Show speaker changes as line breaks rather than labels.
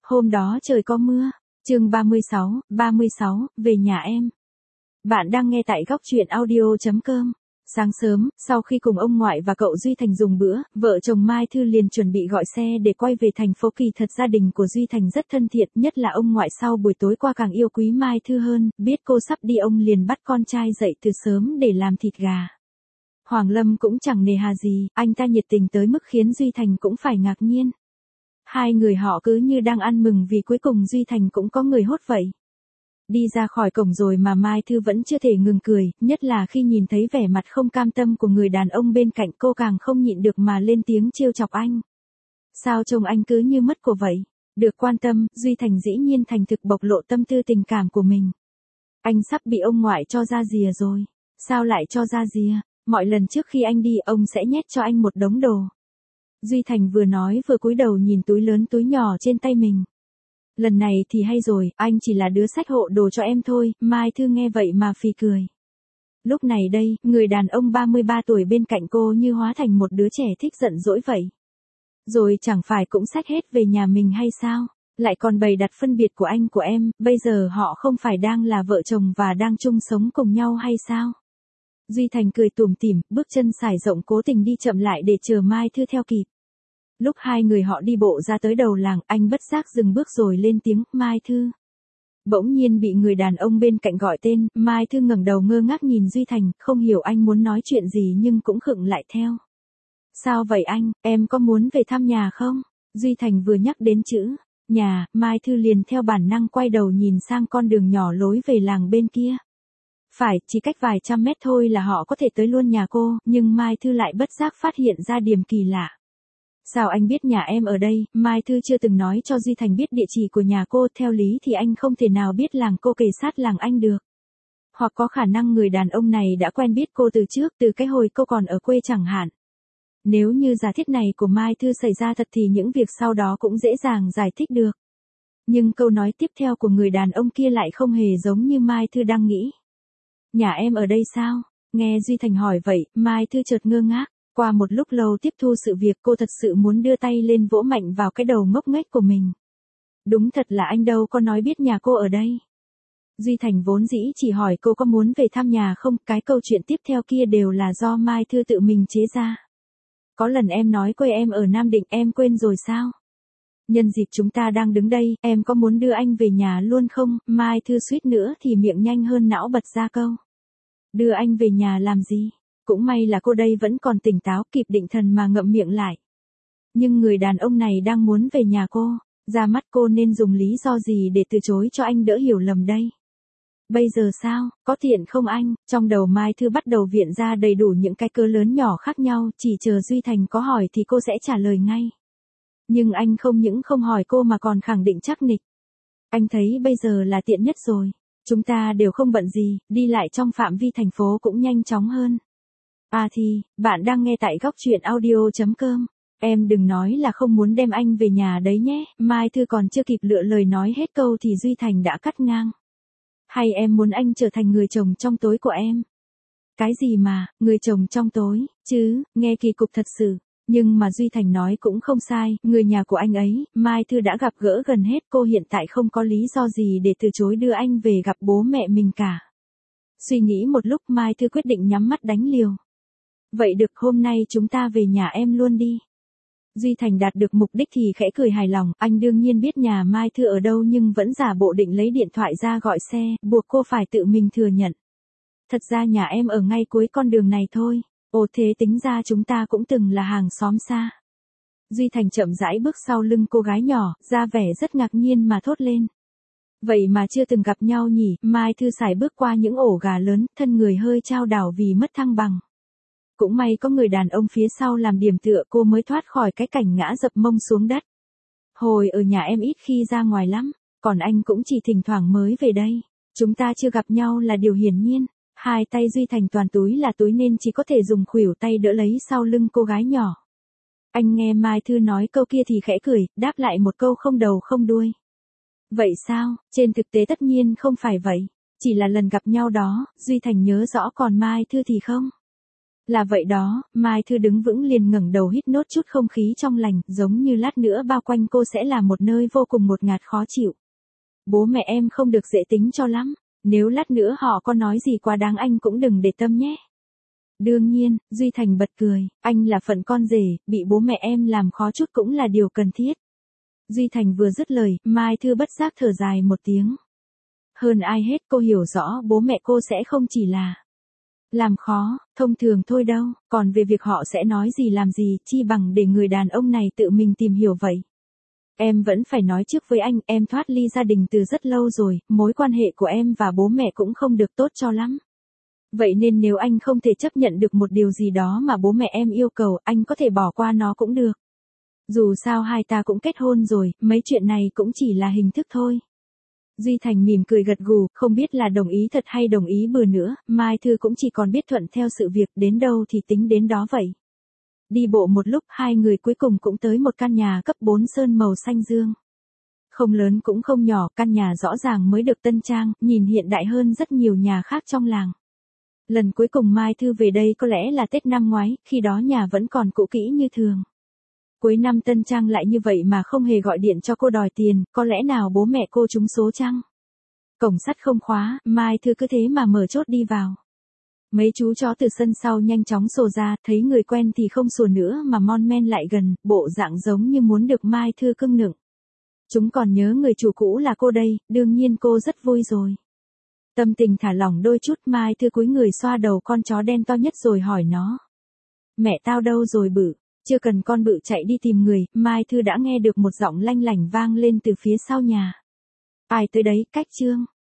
Hôm đó trời có mưa. Chương 36, về nhà em. Bạn đang nghe tại góc truyện audio.com. Sáng sớm, sau khi cùng ông ngoại và cậu Duy Thành dùng bữa, vợ chồng Mai Thư liền chuẩn bị gọi xe để quay về thành phố. Kỳ thật gia đình của Duy Thành rất thân thiện, nhất là ông ngoại sau buổi tối qua càng yêu quý Mai Thư hơn, biết cô sắp đi ông liền bắt con trai dậy từ sớm để làm thịt gà. Hoàng Lâm cũng chẳng nề hà gì, anh ta nhiệt tình tới mức khiến Duy Thành cũng phải ngạc nhiên. Hai người họ cứ như đang ăn mừng vì cuối cùng Duy Thành cũng có người hốt vậy. Đi ra khỏi cổng rồi mà Mai Thư vẫn chưa thể ngừng cười, nhất là khi nhìn thấy vẻ mặt không cam tâm của người đàn ông bên cạnh, cô càng không nhịn được mà lên tiếng trêu chọc anh. Sao trông anh cứ như mất của vậy? Được quan tâm, Duy Thành dĩ nhiên thành thực bộc lộ tâm tư tình cảm của mình. Anh sắp bị ông ngoại cho ra rìa rồi. Sao lại cho ra rìa? Mọi lần trước khi anh đi ông sẽ nhét cho anh một đống đồ. Duy Thành vừa nói vừa cúi đầu nhìn túi lớn túi nhỏ trên tay mình. Lần này thì hay rồi, anh chỉ là đứa xách hộ đồ cho em thôi. Mai Thư nghe vậy mà phì cười. Lúc này đây, người đàn ông 33 tuổi bên cạnh cô như hóa thành một đứa trẻ thích giận dỗi vậy. Rồi chẳng phải cũng xách hết về nhà mình hay sao? Lại còn bày đặt phân biệt của anh của em, bây giờ họ không phải đang là vợ chồng và đang chung sống cùng nhau hay sao? Duy Thành cười tủm tỉm, bước chân sải rộng cố tình đi chậm lại để chờ Mai Thư theo kịp. Lúc hai người họ đi bộ ra tới đầu làng, anh bất giác dừng bước rồi lên tiếng, Mai Thư. Bỗng nhiên bị người đàn ông bên cạnh gọi tên, Mai Thư ngẩng đầu ngơ ngác nhìn Duy Thành, không hiểu anh muốn nói chuyện gì nhưng cũng khựng lại theo. Sao vậy anh, em có muốn về thăm nhà không? Duy Thành vừa nhắc đến chữ nhà, Mai Thư liền theo bản năng quay đầu nhìn sang con đường nhỏ lối về làng bên kia. Phải, chỉ cách vài trăm mét thôi là họ có thể tới luôn nhà cô, nhưng Mai Thư lại bất giác phát hiện ra điểm kỳ lạ. Sao anh biết nhà em ở đây? Mai Thư chưa từng nói cho Duy Thành biết địa chỉ của nhà cô, theo lý thì anh không thể nào biết làng cô kề sát làng anh được. Hoặc có khả năng người đàn ông này đã quen biết cô từ trước, từ cái hồi cô còn ở quê chẳng hạn. Nếu như giả thiết này của Mai Thư xảy ra thật thì những việc sau đó cũng dễ dàng giải thích được. Nhưng câu nói tiếp theo của người đàn ông kia lại không hề giống như Mai Thư đang nghĩ. Nhà em ở đây sao? Nghe Duy Thành hỏi vậy, Mai Thư chợt ngơ ngác. Qua một lúc lâu tiếp thu sự việc, cô thật sự muốn đưa tay lên vỗ mạnh vào cái đầu ngốc nghếch của mình. Đúng thật là anh đâu có nói biết nhà cô ở đây. Duy Thành vốn dĩ chỉ hỏi cô có muốn về thăm nhà không, cái câu chuyện tiếp theo kia đều là do Mai Thư tự mình chế ra. Có lần em nói quê em ở Nam Định, em quên rồi sao? Nhân dịp chúng ta đang đứng đây, em có muốn đưa anh về nhà luôn không? Mai Thư suýt nữa thì miệng nhanh hơn não bật ra câu. Đưa anh về nhà làm gì? Cũng may là cô đây vẫn còn tỉnh táo, kịp định thần mà ngậm miệng lại. Nhưng người đàn ông này đang muốn về nhà cô, ra mắt cô nên dùng lý do gì để từ chối cho anh đỡ hiểu lầm đây? Bây giờ sao, có tiện không anh? Trong đầu Mai Thư bắt đầu viện ra đầy đủ những cái cớ lớn nhỏ khác nhau, chỉ chờ Duy Thành có hỏi thì cô sẽ trả lời ngay. Nhưng anh không những không hỏi cô mà còn khẳng định chắc nịch. Anh thấy bây giờ là tiện nhất rồi. Chúng ta đều không bận gì, đi lại trong phạm vi thành phố cũng nhanh chóng hơn. À thì, bạn đang nghe tại góc truyện audio.com. Em đừng nói là không muốn đem anh về nhà đấy nhé. Mai Thư còn chưa kịp lựa lời nói hết câu thì Duy Thành đã cắt ngang. Hay em muốn anh trở thành người chồng trong tối của em? Cái gì mà, người chồng trong tối, chứ, nghe kỳ cục thật sự. Nhưng mà Duy Thành nói cũng không sai, người nhà của anh ấy, Mai Thư đã gặp gỡ gần hết, cô hiện tại không có lý do gì để từ chối đưa anh về gặp bố mẹ mình cả. Suy nghĩ một lúc Mai Thư quyết định nhắm mắt đánh liều. Vậy được, hôm nay chúng ta về nhà em luôn đi. Duy Thành đạt được mục đích thì khẽ cười hài lòng, anh đương nhiên biết nhà Mai Thư ở đâu nhưng vẫn giả bộ định lấy điện thoại ra gọi xe, buộc cô phải tự mình thừa nhận. Thật ra nhà em ở ngay cuối con đường này thôi. Ồ, thế tính ra chúng ta cũng từng là hàng xóm xa. Duy Thành chậm rãi bước sau lưng cô gái nhỏ, ra vẻ rất ngạc nhiên mà thốt lên. Vậy mà chưa từng gặp nhau nhỉ? Mai Thư sải bước qua những ổ gà lớn, thân người hơi chao đảo vì mất thăng bằng. Cũng may có người đàn ông phía sau làm điểm tựa, cô mới thoát khỏi cái cảnh ngã dập mông xuống đất. Hồi ở nhà em ít khi ra ngoài lắm, còn anh cũng chỉ thỉnh thoảng mới về đây. Chúng ta chưa gặp nhau là điều hiển nhiên. Hai tay Duy Thành toàn túi là túi nên chỉ có thể dùng khuỷu tay đỡ lấy sau lưng cô gái nhỏ. Anh nghe Mai Thư nói câu kia thì khẽ cười, đáp lại một câu không đầu không đuôi. Vậy sao? Trên thực tế tất nhiên không phải vậy. Chỉ là lần gặp nhau đó, Duy Thành nhớ rõ còn Mai Thư thì không. Là vậy đó, Mai Thư đứng vững liền ngẩng đầu hít nốt chút không khí trong lành, giống như lát nữa bao quanh cô sẽ là một nơi vô cùng ngột ngạt khó chịu. Bố mẹ em không được dễ tính cho lắm, nếu lát nữa họ có nói gì quá đáng anh cũng đừng để tâm nhé. Đương nhiên, Duy Thành bật cười, anh là phận con rể, bị bố mẹ em làm khó chút cũng là điều cần thiết. Duy Thành vừa dứt lời, Mai Thư bất giác thở dài một tiếng. Hơn ai hết cô hiểu rõ bố mẹ cô sẽ không chỉ là làm khó, thông thường thôi đâu, còn về việc họ sẽ nói gì làm gì, chi bằng để người đàn ông này tự mình tìm hiểu vậy. Em vẫn phải nói trước với anh, em thoát ly gia đình từ rất lâu rồi, mối quan hệ của em và bố mẹ cũng không được tốt cho lắm. Vậy nên nếu anh không thể chấp nhận được một điều gì đó mà bố mẹ em yêu cầu, anh có thể bỏ qua nó cũng được. Dù sao hai ta cũng kết hôn rồi, mấy chuyện này cũng chỉ là hình thức thôi. Duy Thành mỉm cười gật gù, không biết là đồng ý thật hay đồng ý bừa nữa, Mai Thư cũng chỉ còn biết thuận theo sự việc, đến đâu thì tính đến đó vậy. Đi bộ một lúc, hai người cuối cùng cũng tới một căn nhà cấp 4 sơn màu xanh dương. Không lớn cũng không nhỏ, căn nhà rõ ràng mới được tân trang, nhìn hiện đại hơn rất nhiều nhà khác trong làng. Lần cuối cùng Mai Thư về đây có lẽ là Tết năm ngoái, khi đó nhà vẫn còn cũ kỹ như thường. Cuối năm tân trang lại như vậy mà không hề gọi điện cho cô đòi tiền, có lẽ nào bố mẹ cô trúng số chăng? Cổng sắt không khóa, Mai Thư cứ thế mà mở chốt đi vào. Mấy chú chó từ sân sau nhanh chóng sồ ra, thấy người quen thì không sủa nữa mà mon men lại gần, bộ dạng giống như muốn được Mai Thư cưng nựng. Chúng còn nhớ người chủ cũ là cô đây, đương nhiên cô rất vui rồi. Tâm tình thả lỏng đôi chút, Mai Thư cúi người xoa đầu con chó đen to nhất rồi hỏi nó. Mẹ tao đâu rồi Bự? Chưa cần con Bự chạy đi tìm người, Mai Thư đã nghe được một giọng lanh lảnh vang lên từ phía sau nhà. Ai tới đấy, cách Trương?